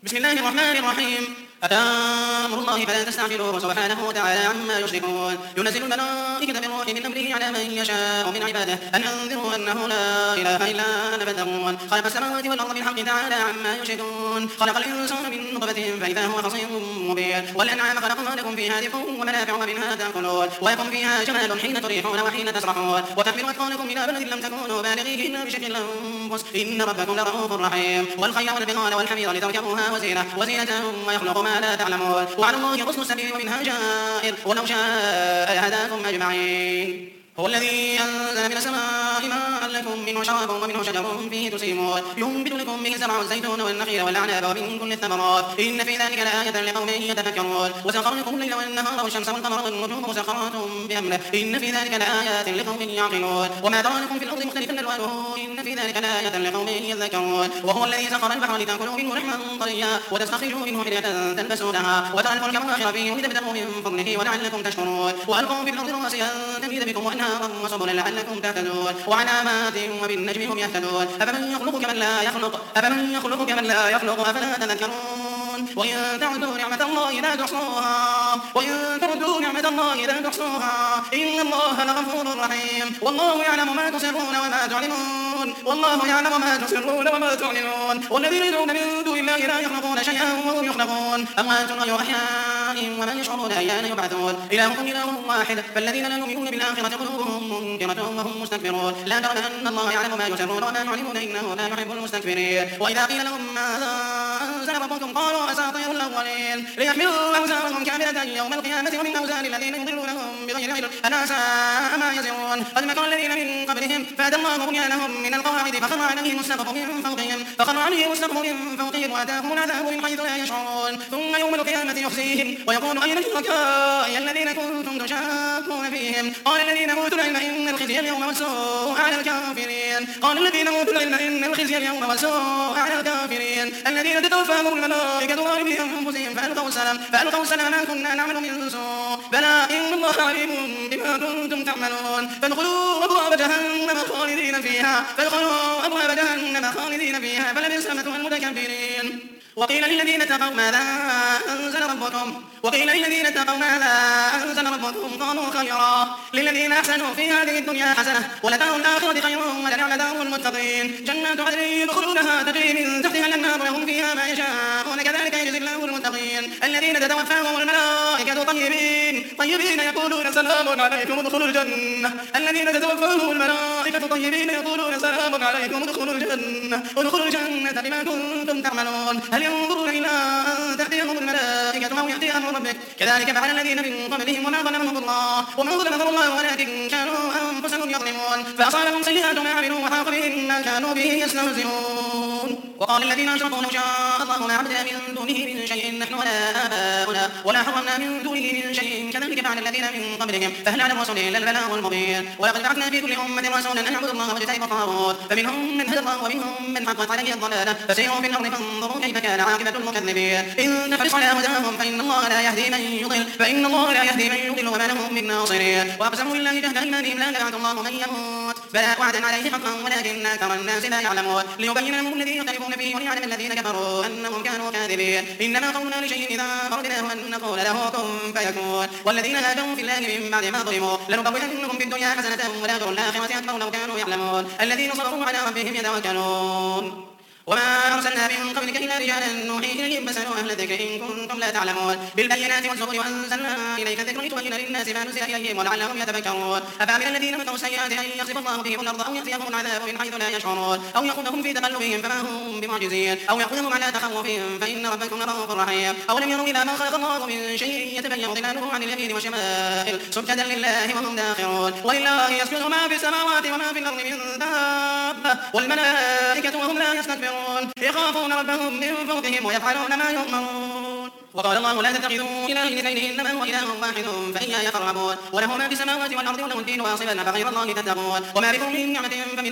بسم الله الرحمن الرحيم. أتى أمر الله فلا تستعجلوه سبحانه وتعالى عما يشركون. ينزل الملائكة بالروح من أمره على من يشاء من عباده أن أنذروا أنه لا إله إلا أنا فاتقون. خلق السماوات والأرض بالحق تعالى عما يشركون. خلق الإنسان من نطفة فإذا هو خصيم مبين. والأنعام خلقها لكم فيها دفء ومنافع ومنها تأكلون ولكم فيها جمال حين تريحون وحين تسرحون وتحملوا أثقالكم إلى بلد لم تكونوا بالغيه إلا بشق الأنفس إن ربكم لرؤوف رحيم. والخيل والبغال والحمير لتركبوها وزينة ويخلق ما لا تعلمون. وعلى الله قصد السبيل ومنها جائر ولو شاء لهداكم أجمعين. هو الذي أنزل من السماء ماء لكم منه شراب ومنه شجر فيه تسيمون. ينبت لكم به الزرع والزيتون والنخيل والأعناب ومن كل الثمرات إن في ذلك لآية لقوم يتفكرون. وسخر لكم الليل والنهار والشمس والقمر والنجوم مسخرات بأمره إن في ذلك لآيات لقوم يعقلون. وما ترى لكم في الأرض مختلفا ألوانه إن في ذلك لآية لقوم يذكرون. وهو الذي سخر البحر لتأكلوا منه لحما طريا وتستخرجوا منه حلية تلبسونها وترى الفلك مواخر فيه لتبتغوا من فضله ولعلكم تشكرون. وألقوا في الأرض رواسي أن تميد بكم وأنهارا وسبلا لعلكم تهتدون وعلامات وبالنجم هم يهتدون. أفمن يخلق كمن لا يخلق أفلا تذكرون. وإن تعدوا نعمة الله لا تحصوها إن الله لغفور رحيم. والله يعلم ما تسرون وما تعلنون. والذين يدعون من دون الله لا يخلقون شيئا وهم يخلقون أموات غير أحياء وما يشعرون أيان يبعثون. إلهكم إله واحد فالذين لا يؤمنون بالآخرة قلوبهم منكرة وهم مستكبرون. لا ترى أن الله يعلم ما يسرون وما يعلنون إنه لا يحب المستكبرين. وإذا قيل لهم ماذا أنزل ربكم قالوا أساطير الأولين ليحملوا أوزارهم كاملة يوم القيامة ومن أوزار الذين يضلونهم بغير علم ألا ساء ما يزرون. قد مكر الذين من قبلهم فأتى الله بنيانهم من القواعد فخر عليهم السقف من فوقهم وأتاهم العذاب من حيث لا يشعرون. ثم يوم القيامة يخزيهم ويقول أين شركائي الذين كنتم تشاكون فيهم قال الذين أوتوا العلم إن الخزي اليوم والسوء على الكافرين الذين تتوفاهم الملائكة ظالمي أنفسهم فألقوا السلام ما كنا نعمل من سوء بلى إن الله عليم بما كنتم تعملون. فادخلوا أبواب جهنم خالدين فيها فلبئس مثوى المتكبرين. وقيل للذين اتقوا ماذا أنزل ربكم قالوا خيرا للذين أحسنوا في هذه الدنيا حسنة ولدار الآخرة خير ولنعم دار المتقين. جنات عدن يدخلونها تجري من تحتها الأنهار لهم فيها ما يشاءون كذلك يجزي الله المتقين. الذين تتوفاهم الملائكة طيبين يقولون سلام عليكم ادخلوا الجنة بما كنتم تعملون. هل ينظرون إلا أن تأتيهم الملائكة أو يأتي أمر ربك كذلك فعل الذين من قبلهم وما ظلمهم الله ولكن كانوا أنفسهم يظلمون. فأصابهم سيئات ما عملوا وحاق بهم ما كانوا به يستهزئون. وقال الذين أشركوا لو شاء الله ما عبدنا من دونه من شيء نحن ولا آباؤنا ولا حرمنا من دونه من شيء كذلك فعل الذين من قبلهم فهل على الرسل إلا البلاغ المبين. ولقد بعثنا في كل أمة رسولا أن اعبدوا الله واجتنبوا الطاغوت فمنهم من هدى الله ومنهم من حقت عليه الضلالة فسيروا في الأرض فانظروا كيف كان عاقبة المكذبين. إن تحرص على هداهم فإن الله لا يهدي من يضل وما لهم من ناصرين. وأقسموا بالله جهد أيمانهم لا يبعث الله من يموت بلى وعدا عليه حقا ولكن أكثر الناس لا يعلمون. ليبين لهم الذي يختلفون فيه وليعلم الذين كفروا أنهم كانوا كاذبين. إنما قولنا لشيء إذا أردناه أن نقول له كن فيكون. والذين هاجروا في الله من بعد ما ظلموا لنبوئنهم في الدنيا حسنة ولأجر الآخرة أكبر لو كانوا يعلمون. الذين صبروا على ربهم يتوكلون. وما أرسلنا من قبلك إلا رجالا نوحي إليهم فاسألوا أهل الذكر إن كنتم لا تعلمون. بالبينات والزبر وأنزلنا إليك الذكر لتبين للناس ما نزل إليهم ولعلهم يتفكرون. أفأمن الذين مكروا السيئات أن يخسف الله بهم الأرض أو يأتيهم العذاب من حيث لا يشعرون أو يأخذهم في تقلبهم فما هم بمعجزين أو يأخذهم على تخوفهم فإن ربكم لرؤوف رحيم. أولم يروا إلى ما خلق الله من شيء يتبين ظلاله عن اليمين والشمائل سجدا لله وهم داخرون. ولله يسجد ما في السماوات وما في الأرض من دابة والملائكة وهم لا يستكبرون يخافون ربهم من فوقهم ويفعلون ما يؤمرون. وقال الله لا تتخذوا إلهين اثنين إنما هو إله واحد فإياي فارهبون. وله ما في السماوات والأرض وله الدين واصبا فغير الله تتقون. وما بكم من نعمة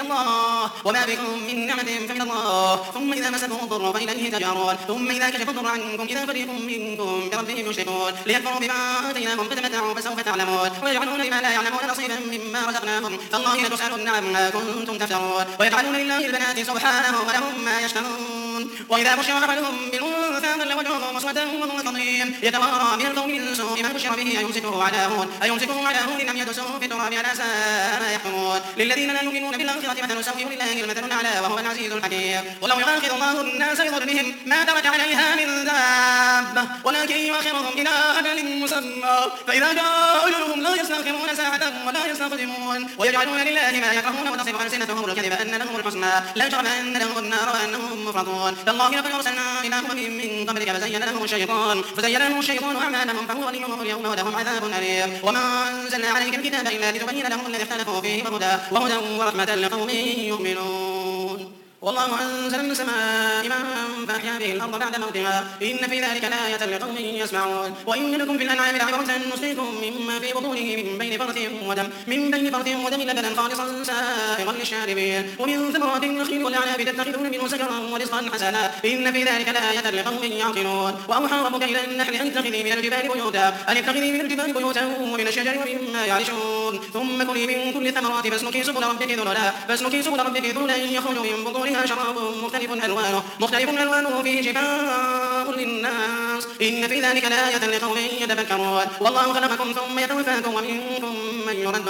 فمن الله ثم إذا مسكم الضر فإليه تجارون ثم إذا كشف الضر عنكم إذا فريق منكم بربهم يشركون. ليكفروا بما آتيناهم فتمتعوا فسوف تعلمون. ويجعلون لما لا يعلمون نصيبا مما رزقناهم تالله لتسألن عما كنتم تفترون. ويجعلون لله البنات سبحانه ولهم ما يشتهون. وإذا بشر أحدهم بالأنثى كلما ظل وجهه مسودا وهو كظيم يتوارى من القوم من سوء ما بشر به أيمسكه على هون أم يدسه في التراب على ساء ما يحكمون للذين لا يؤمنون بالآخرة مثل سوء ولله المثل الأعلى وهو العزيز الحكيم ولو يؤاخذ الله الناس بظلمهم ما ترك عليها من دابة ولكن يؤخرهم إلى أجل مسمى فإذا جاء أجلهم لا يستأخرون ساعة ولا يستقدمون ويجعلون لله ما يكرهون وتصف ألسنتهم الكذب أن لهم الحسنى لا جرم أن لهم النار وأنهم مفرطون تالله لقد أرسلنا إلى أمم من قبلك فزين لهم الشيطان أعمالهم فهو وليهم اليوم ولهم عذاب أليم وما أنزلنا عليك الكتاب إلا لتبين لهم الذي اختلفوا فيه وهدى ورحمة لقوم يؤمنون والله أنزل من السماء ماء فأحيا به الأرض بعد موتها إن في ذلك لآية لقوم يسمعون وإن لكم في الأنعام لعبرة نسقيكم مما في بطونه من بين فرث ودم لبنا خالصا سائغا للشاربين ومن ثمرات النخيل والأعناب تتخذون منه سكرا ورزقا حسنا إن في ذلك لآية لقوم يعقلون وأوحى ربك إلى النحل أن اتخذي من الجبال بيوتا ومن الشجر ومما يعرشون ثم كلي من كل الثمرات فاسلكي سبل ربك ذللا يخرج من بطونها شراب مختلف ألوانه فيه شفاء للناس إن في ذلك لآية لقوم يتفكرون والله خلقكم ثم يتوفاكم ومنكم من يرد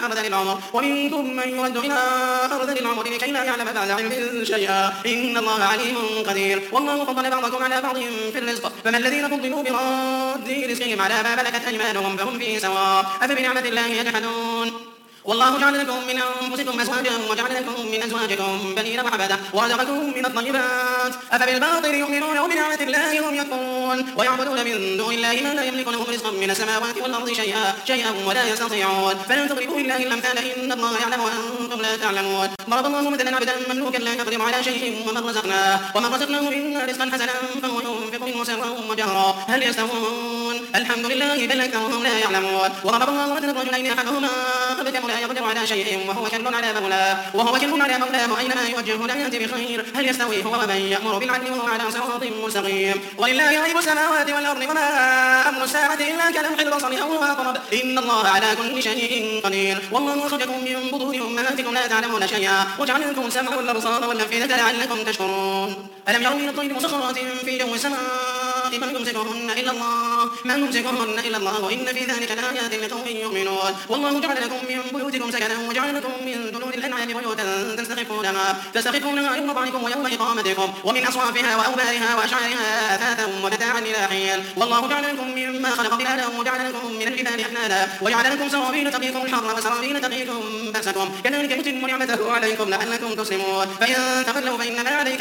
إلى أرذل العمر لكي لا يعلم بعد علم شيئا إن الله عليم قدير والله فضل بعضكم على بعض في الرزق فما الذين فضلوا براد رزقهم على ما ملكت أيمانهم فهم فيه سواء أفبنعمة الله يجحدون والله جعل لكم من أنفسكم أزواجا وجعل لكم من أزواجكم بنين وحفدة ورزقكم من الطيبات أفبالباطل يؤمنون وبنعمة الله هم يكفرون ويعبدون من دون الله ما لا يملك لهم رزقا من السماوات والأرض شيئا ولا يستطيعون فلا تضربوا لله الأمثال إن الله يعلم وأنتم لا تعلمون ضرب الله مثلا عبدا مملوكا لا يقدر على شيء ومن رزقناه منا رزقا حسنا فهو ينفق منه سرا وجهرا هل يستوون الحمد لله بل أكثرهم لا يعلمون وضرب الله مثلا رجلين أحدهما أبكم لا يقدر على شيء وهو كل على مولاه أينما يوجهه لا يأتي بخير هل يستوي هو ومن يأمر بالعدل وهو على صراط مستقيم ولله غيب السماوات والأرض وما أمر الساعة إلا كلمح البصر أو أقرب إن الله على كل شيء قدير والله أخرجكم من بطون أمهاتكم لا تعلمون شيئا وجعل لكم السمع والأبصار والأفئدة لعلكم تشكرون ألم يروا إلى الطير مسخرات في جو السماء ما يمسكهن إلا الله وإن في ذلك لآيات لقوم يؤمنون والله جعل لكم من بيوتكم سكنا وجعل لكم من جلود الأنعام بيوتا تستخفونها يوم ضعنكم ويوم إقامتكم ومن أصوافها وأوبارها وأشعارها أثاثا ومتاعا إلى حين والله جعل لكم مما خلق ظلالا وجعل لكم من الجبال أحنادا وجعل لكم سرابيل تقيكم الحر وسرابيل تقيكم بأسكم كذلك يتم نعمته عليكم لعلكم تسلمون فإن تولوا فإنما عليك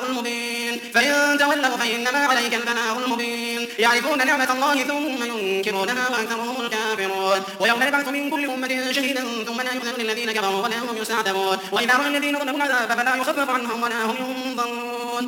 البلاغ المبين يعرفون نعمة الله ثم ينكرونها وأكثرهم الكافرون ويوم نبعث من كل أمة شهيدا ثم لا يؤذن للذين كفروا ولا هم يستعتبون وإذا رأى الذين ظلموا العذاب فلا يخفف عنهم ولا هم ينظرون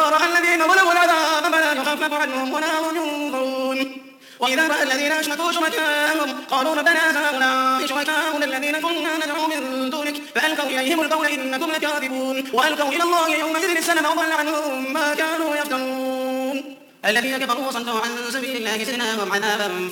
وإذا رأى الذين أشركوا شركاءهم قالوا ربنا هؤلاء شركاؤنا الذين كنا ندعو من دونك فألقوا إليهم القول إنكم لكاذبون وألقوا إلى الله يومئذ السلم وضل عنهم ما كانوا يفترون الذين كفروا وصدوا عن سبيل الله زدناهم عذابا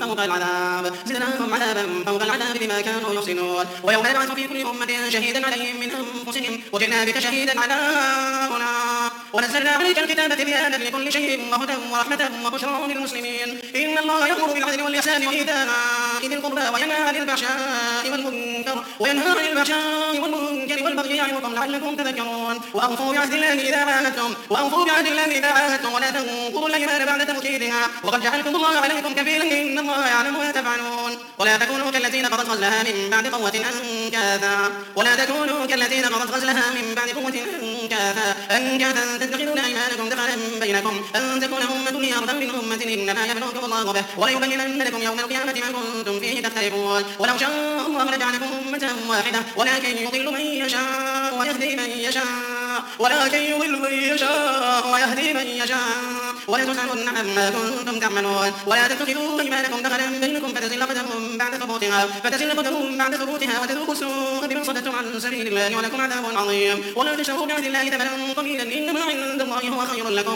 فوق العذاب بما كانوا يحسنون ويوم نبعث في كل أمة شهيدا عليهم من أنفسهم وجئنا بك شهيدا على هؤلاء ونزلنا عليك الكتاب تبيانا لكل شيء وهدى ورحمة وبشرى للمسلمين إن الله يأمر بالعدل والإحسان وإيتاء ذي القربى وينهى عن الفحشاء والمنكر والبغي يعظكم لعلكم تذكرون وأوفوا بعهد الله إذا عاهدتم ولا تنقضوا الأيمان بعد توكيدها وقد جعلكم الله عليكم كفيلا إن الله يعلم ما تفعلون ولا تكونوا كالذين قضت غزلها من بعد قوة أنكاثا تتخذون أيمانكم دخلا بينكم أن تكون أمة هي أرضا من أمة إنما يبلوكم الله به وليبينن لكم يوم القيامة ما كنتم فيه تختلفون ولو شاء الله لجعلكم أمة واحدة ولكن يضل من يشاء ويهدي من يشاء ولتسألن عما كنتم تعملون ولا تتخذوا أيمانكم دخلا بينكم فتزل قدم بعد ثبوتها وتذوقوا السوء بما صددتم عن سبيل الله ولكم عذاب عظيم ولا تشتروا بعهد الله ثمنا قليلا إنما عند الله هو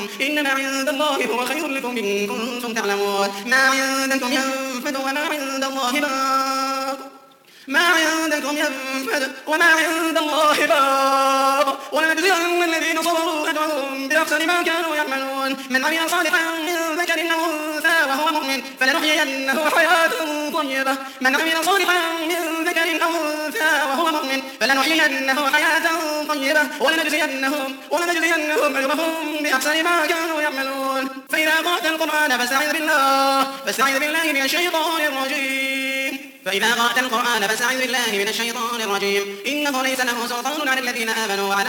خير لكم إن كنتم تعلمون ما عندكم ينفد وما عند الله باق ما عندكم ينفد وما عند الله باق ولنجزين الذين صبروا أجرهم بأحسن ما كانوا يعملون من عمل صالحا من ذكر أو أنثى وهو مؤمن فلنحيينه حياة طيبة من عمل صالحا من ذكر أو أنثى وهو مؤمن فلنحيينه حياة طيبة ولنجزينهم أجرهم بأحسن ما كانوا يعملون فإذا قرأت القرآن فاستعذ بالله من الشيطان الرجيم إنه ليس له سلطان على الذين آمنوا وعلى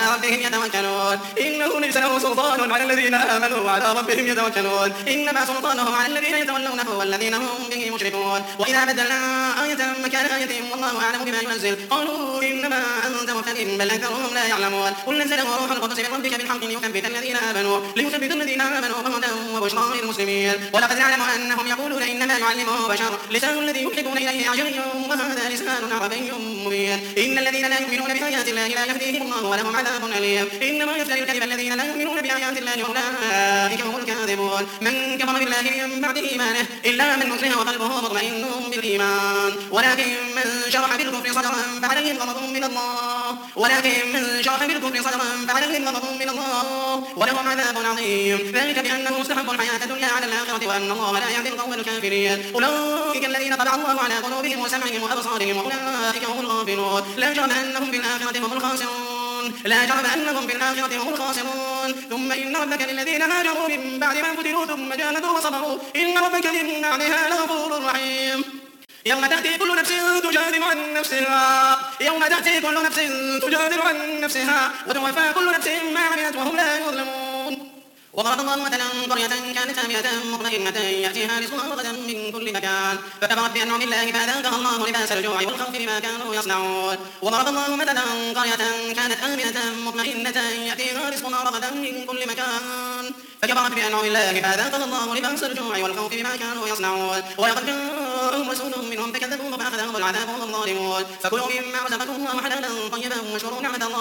ربهم يتوكلون إنما سلطانه على الذين يتولونه والذين هم به مشركون وإذا بدلنا آية مكان آية والله أعلم بما ينزل قالوا إنما أنت مفتر بل أكثرهم لا يعلمون قل نزله روح القدس من ربك بالحق ليثبت الذين آمنوا وهدى وبشرى للمسلمين ولقد نعلم أنهم يقولون إنما يعلمه بشر لسان الذي يلحقون إليه أعجمي وهذا لسان عربي مبين إن الذين لا يؤمنون بآيات الله لا يهديهم الله ولهم عذاب أليم إنما يفتري الكذب الذين لا يؤمنون بآيات الله أولئك هم الكاذبون من كفر بالله من بعد إيمانه إلا من أكره وقلبه مطمئن بالإيمان ولكن من شرح بالكفر صدرا فعليهم غضب من الله ولهم عذاب عظيم ذلك بأنه استحبوا الحياة الدنيا على الآخرة وأن الله لا يهدي القوم الكافرين أولئك الذين طبع الله على قلوبهم وسمعهم وأبصارهم وأولئك هم الغافلون لا جرم أنهم في الآخرة هم الخاسرون ثم إن ربك للذين هاجروا من بعد ما فتنوا ثم جاهدوا وصبروا إن ربك من بعدها لغفور رحيم يوم تأتي كل نفس تجادل عن نفسها وتوفى كل نفس ما عملت وهم لا يظلمون وضرب الله مثلا قرية كانت آمنة مطمئنة يأتيها رزقها رغدا من كل مكان فكفرت بأنعم الله فأذاقها الله لباس الجوع والخوف بما كانوا يصنعون وضرب الله مثلا قرية كانت آمنة مطمئنة يأتيها رزقها رغدا من كل مكان فكفرت بأنعم الله فأذاقها الله لباس الجوع والخوف بما كانوا يصنعون ولقد جاءهم رسول منهم فكذبوه فأخذهم العذاب وهم ظالمون فكلوا مما رزقكم الله حلالا طيبا واشكروا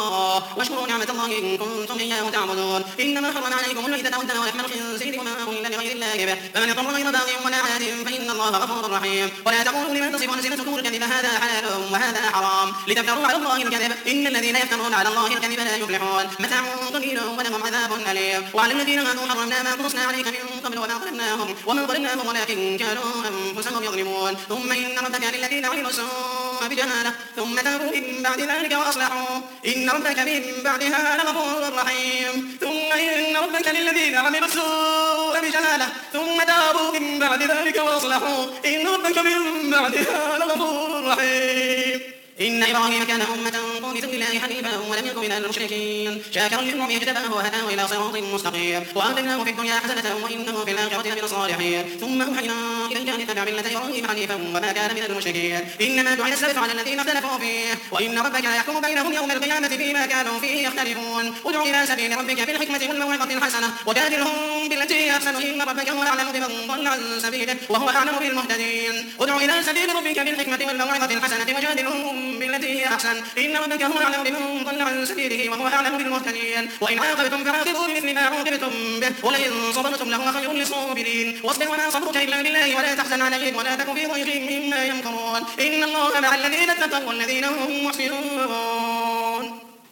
نعمة الله إن كنتم إياه تعبدون إنما حرم عليكم الميتة والدم ولحم الخنزير وما أهل لغير الله به فمن اضطر غير باغ ولا عاد فإن الله غفور رحيم ولا تقولوا لما تصف ألسنتكم الكذب هذا حلال وهذا حرام لتفتروا على الله الكذب إن الذين يفترون على الله الكذب لا يفلحون متاع قليل ولهم عذاب أليم وعلى الذين هادوا حرمنا ما قصنا عليك من قبل وما ظلمناهم ولكن كانوا أنفسهم يظلمون ثم إن ربك للذين عملوا السوء بجهالة ثم تابوا من بعد ذلك وأصلحوا إن ربك من بعدها لغفور رحيم ثم إن ربك للذين عملوا السوء بجهالة ثم تابوا من بعد ذلك وأصلحوا إن ربك من بعدها لغفور رحيم إن إبراهيم كان أمة قانتا لله حنيفا ولم يكن من المشركين شاكرا لنعمه اجتباه وهداه إلى صراط مستقيم وآتيناه في الدنيا حسنة وإنه في الآخرة لمن الصالحين ثم أوحينا إليك أن اتبع ملة إبراهيم حنيفا وما كان من المشركين إنما جعل السبت على الذين اختلفوا فيه وإن ربك يحكم بينهم يوم القيامة فيما كانوا فيه يختلفون ادع إلى سبيل ربك بالحكمة والموعظة الحسنة وجادلهم بالتي هي أحسن إن ربك هو أعلم بمن ضل عن سبيله وهو أعلم بالمهتدين ادع إلى سبيل ربك بالحكمة والموعظة الحسنة وجادلهم بالتي هي أحسن إن ربك هو أعلم بمن ضل عن سبيله وهو أعلم بالمهتدين وإن عاقبتم فعاقبوا بمثل ما عوقبتم به ولئن صبرتم لهو خير للصابرين واصبر وما صبرك إلا بالله ولا تحزن عليهم ولا تك في ضيق مما يمكرون إن الله مع الذين اتقوا والذين هم محسنون